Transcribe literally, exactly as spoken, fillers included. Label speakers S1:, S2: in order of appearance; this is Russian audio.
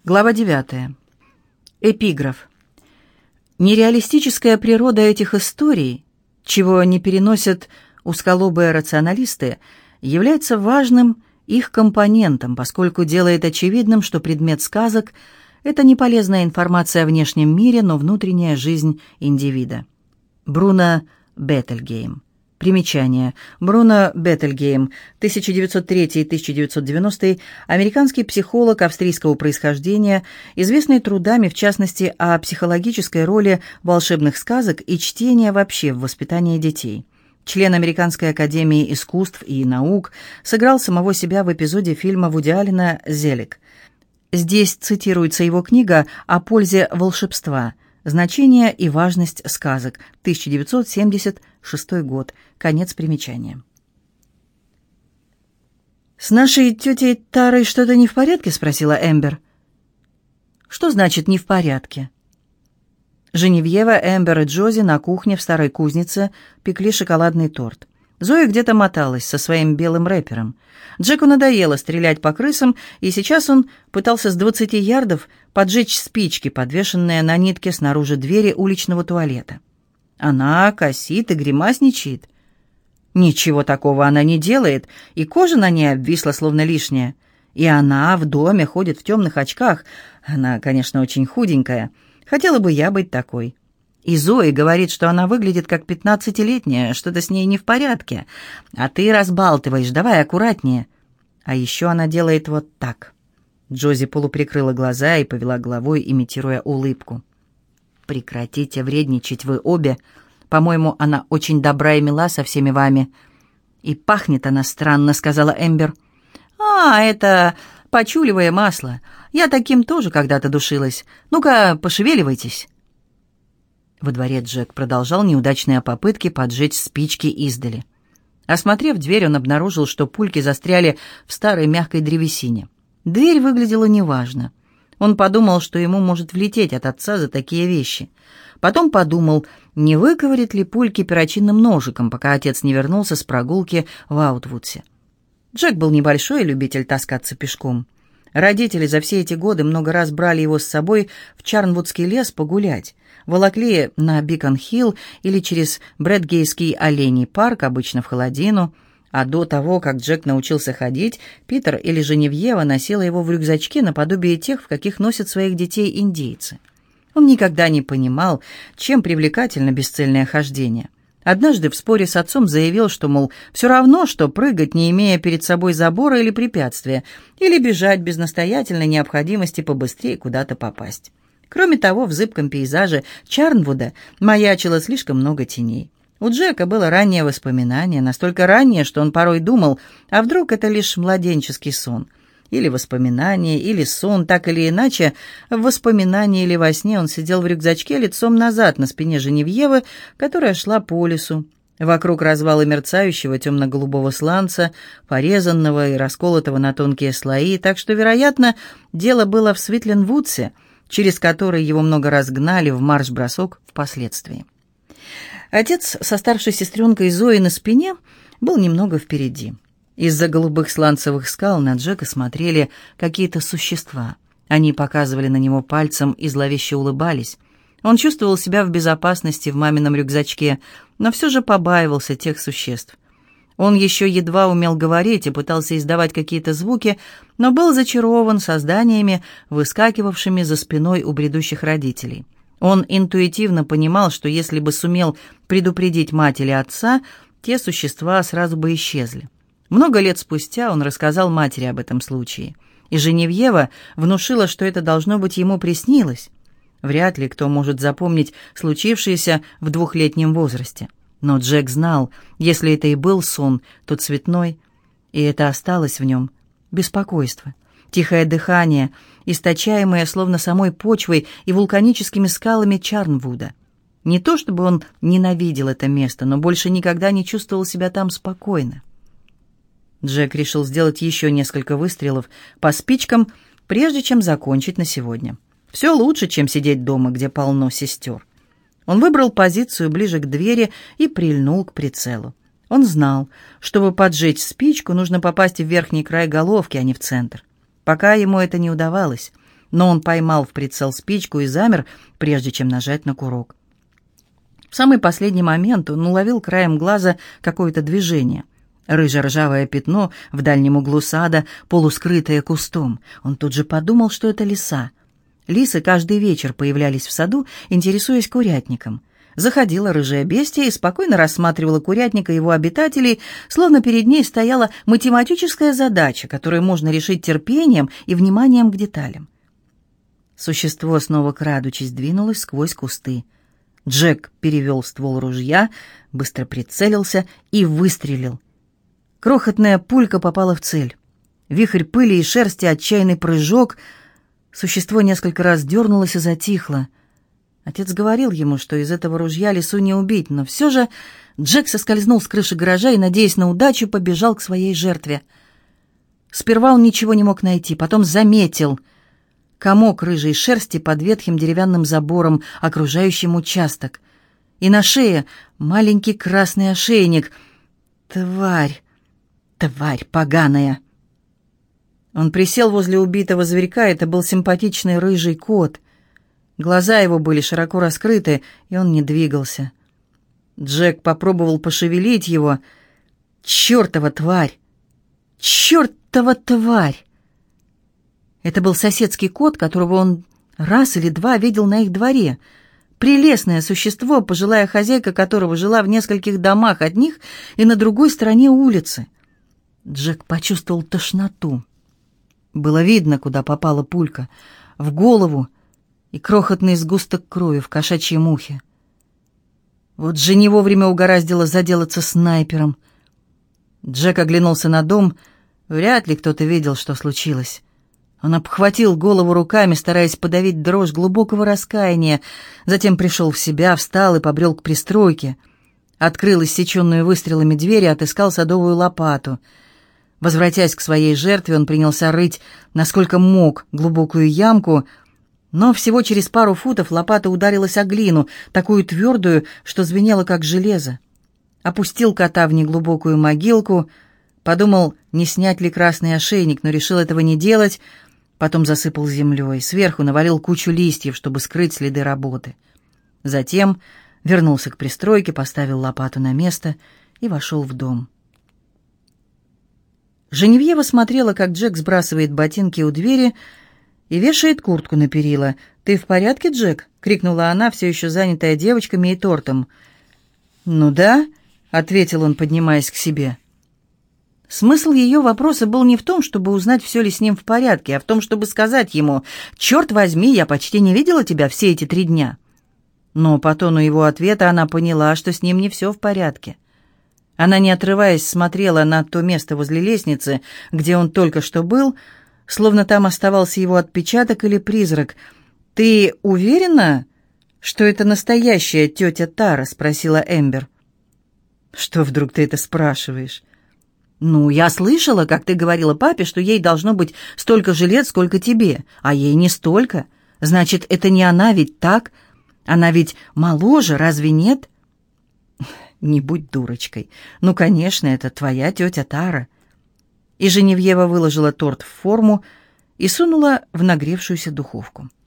S1: Глава девятая. Эпиграф. Нереалистическая природа этих историй, чего не переносят узколобые рационалисты, является важным их компонентом, поскольку делает очевидным, что предмет сказок – это не полезная информация о внешнем мире, но внутренняя жизнь индивида. Бруно Бетельгейм. Примечание. Бруно Бетельгейм, тысяча девятьсот третий — тысяча девятьсот девяностый, американский психолог австрийского происхождения, известный трудами, в частности, о психологической роли волшебных сказок и чтения вообще в воспитании детей. Член Американской академии искусств и наук, сыграл самого себя в эпизоде фильма Вуди Аллена «Зелик». Здесь цитируется его книга о пользе волшебства, значение и важность сказок, тысяча девятьсот семьдесят шестой год. Конец примечания. «С нашей тетей Тарой что-то не в порядке?» — спросила Эмбер. «Что значит «не в порядке»?» Женевьева, Эмбер и Джози на кухне в старой кузнице пекли шоколадный торт. Зоя где-то моталась со своим белым рэпером. Джеку надоело стрелять по крысам, и сейчас он пытался с двадцати ярдов поджечь спички, подвешенные на нитке снаружи двери уличного туалета. Она косит и гримасничает. Ничего такого она не делает, и кожа на ней обвисла, словно лишняя. И она в доме ходит в темных очках. Она, конечно, очень худенькая. Хотела бы я быть такой. И Зои говорит, что она выглядит как пятнадцатилетняя, что-то с ней не в порядке. А ты разбалтываешь, давай аккуратнее. А еще она делает вот так. Джози полуприкрыла глаза и повела головой, имитируя улыбку. «Прекратите вредничать вы обе. По-моему, она очень добра и мила со всеми вами». «И пахнет она странно», — сказала Эмбер. «А, это почуливое масло. Я таким тоже когда-то душилась. Ну-ка, пошевеливайтесь». Во дворе Джек продолжал неудачные попытки поджечь спички издали. Осмотрев дверь, он обнаружил, что пульки застряли в старой мягкой древесине. Дверь выглядела неважно. Он подумал, что ему может влететь от отца за такие вещи. Потом подумал, не выковырит ли пульки перочинным ножиком, пока отец не вернулся с прогулки в Аутвудсе. Джек был небольшой любитель таскаться пешком. Родители за все эти годы много раз брали его с собой в Чарнвудский лес погулять. Волокли на Бикон-Хилл или через Брэдгейский оленей парк, обычно в холодину. А до того, как Джек научился ходить, Питер или Женевьева носила его в рюкзачке наподобие тех, в каких носят своих детей индейцы. Он никогда не понимал, чем привлекательно бесцельное хождение. Однажды в споре с отцом заявил, что, мол, все равно, что прыгать, не имея перед собой забора или препятствия, или бежать без настоятельной необходимости побыстрее куда-то попасть. Кроме того, в зыбком пейзаже Чарнвуда маячило слишком много теней. У Джека было раннее воспоминание, настолько раннее, что он порой думал, а вдруг это лишь младенческий сон. Или воспоминание, или сон, так или иначе, в воспоминании или во сне он сидел в рюкзачке лицом назад на спине Женевьевы, которая шла по лесу. Вокруг развала мерцающего темно-голубого сланца, порезанного и расколотого на тонкие слои, так что, вероятно, дело было в Свитленвудсе, через который его много раз гнали в марш-бросок впоследствии. Отец со старшей сестренкой Зоей на спине был немного впереди. Из-за голубых сланцевых скал на Джека смотрели какие-то существа. Они показывали на него пальцем и зловеще улыбались. Он чувствовал себя в безопасности в мамином рюкзачке, но все же побаивался тех существ. Он еще едва умел говорить и пытался издавать какие-то звуки, но был зачарован созданиями, выскакивавшими за спиной у бредущих родителей. Он интуитивно понимал, что если бы сумел предупредить мать или отца, те существа сразу бы исчезли. Много лет спустя он рассказал матери об этом случае, и Женевьева внушила, что это, должно быть, ему приснилось. Вряд ли кто может запомнить случившееся в двухлетнем возрасте. Но Джек знал, если это и был сон, то цветной, и это осталось в нем беспокойство. Тихое дыхание, источаемое словно самой почвой и вулканическими скалами Чарнвуда. Не то чтобы он ненавидел это место, но больше никогда не чувствовал себя там спокойно. Джек решил сделать еще несколько выстрелов по спичкам, прежде чем закончить на сегодня. Все лучше, чем сидеть дома, где полно сестер. Он выбрал позицию ближе к двери и прильнул к прицелу. Он знал, чтобы поджечь спичку, нужно попасть в верхний край головки, а не в центр. Пока ему это не удавалось. но он поймал в прицел спичку и замер, прежде чем нажать на курок. В самый последний момент он уловил краем глаза какое-то движение. Рыже-ржавое пятно в дальнем углу сада, полускрытое кустом. Он тут же подумал, что это лиса. Лисы каждый вечер появлялись в саду, интересуясь курятником. Заходила рыжая бестия и спокойно рассматривала курятник и его обитателей, словно перед ней стояла математическая задача, которую можно решить терпением и вниманием к деталям. Существо, снова крадучись, двинулось сквозь кусты. Джек перевел ствол ружья, быстро прицелился и выстрелил. Крохотная пулька попала в цель. Вихрь пыли и шерсти, отчаянный прыжок. Существо несколько раз дернулось и затихло. Отец говорил ему, что из этого ружья лису не убить, но все же Джек соскользнул с крыши гаража и, надеясь на удачу, побежал к своей жертве. Сперва он ничего не мог найти, потом заметил комок рыжей шерсти под ветхим деревянным забором, окружающим участок. И на шее маленький красный ошейник. Тварь! Тварь поганая! Он присел возле убитого зверька, это был симпатичный рыжий кот. Глаза его были широко раскрыты, и он не двигался. Джек попробовал пошевелить его. Чёртова тварь! Чёртова тварь! Это был соседский кот, которого он раз или два видел на их дворе. Прелестное существо, пожилая хозяйка которого жила в нескольких домах от них и на другой стороне улицы. Джек почувствовал тошноту. Было видно, куда попала пулька. В голову и крохотный сгусток крови в кошачьем ухе. Вот же не вовремя угораздило заделаться снайпером. Джек оглянулся на дом. Вряд ли кто-то видел, что случилось. Он обхватил голову руками, стараясь подавить дрожь глубокого раскаяния. Затем пришел в себя, встал и побрел к пристройке. Открыл иссеченную выстрелами дверь и отыскал садовую лопату. Возвратясь к своей жертве, он принялся рыть, насколько мог, глубокую ямку, но всего через пару футов лопата ударилась о глину, такую твердую, что звенела, как железо. Опустил кота в неглубокую могилку, подумал, не снять ли красный ошейник, но решил этого не делать. Потом засыпал землей, сверху навалил кучу листьев, чтобы скрыть следы работы. Затем вернулся к пристройке, поставил лопату на место и вошел в дом. Женевьева смотрела, как Джек сбрасывает ботинки у двери и вешает куртку на перила. «Ты в порядке, Джек?» — крикнула она, все еще занятая девочками и тортом. «Ну да», — ответил он, поднимаясь к себе. Смысл ее вопроса был не в том, чтобы узнать, все ли с ним в порядке, а в том, чтобы сказать ему: «Черт возьми, я почти не видела тебя все эти три дня». Но по тону его ответа она поняла, что с ним не все в порядке. Она, не отрываясь, смотрела на то место возле лестницы, где он только что был, словно там оставался его отпечаток или призрак. «Ты уверена, что это настоящая тетя Тара?» — спросила Эмбер. «Что вдруг ты это спрашиваешь?» «Ну, я слышала, как ты говорила папе, что ей должно быть столько же лет, сколько тебе, а ей не столько. Значит, это не она, ведь так? Она ведь моложе, разве нет?» «Не будь дурочкой. Ну, конечно, это твоя тетя Тара». И Женевьева выложила торт в форму и сунула в нагревшуюся духовку.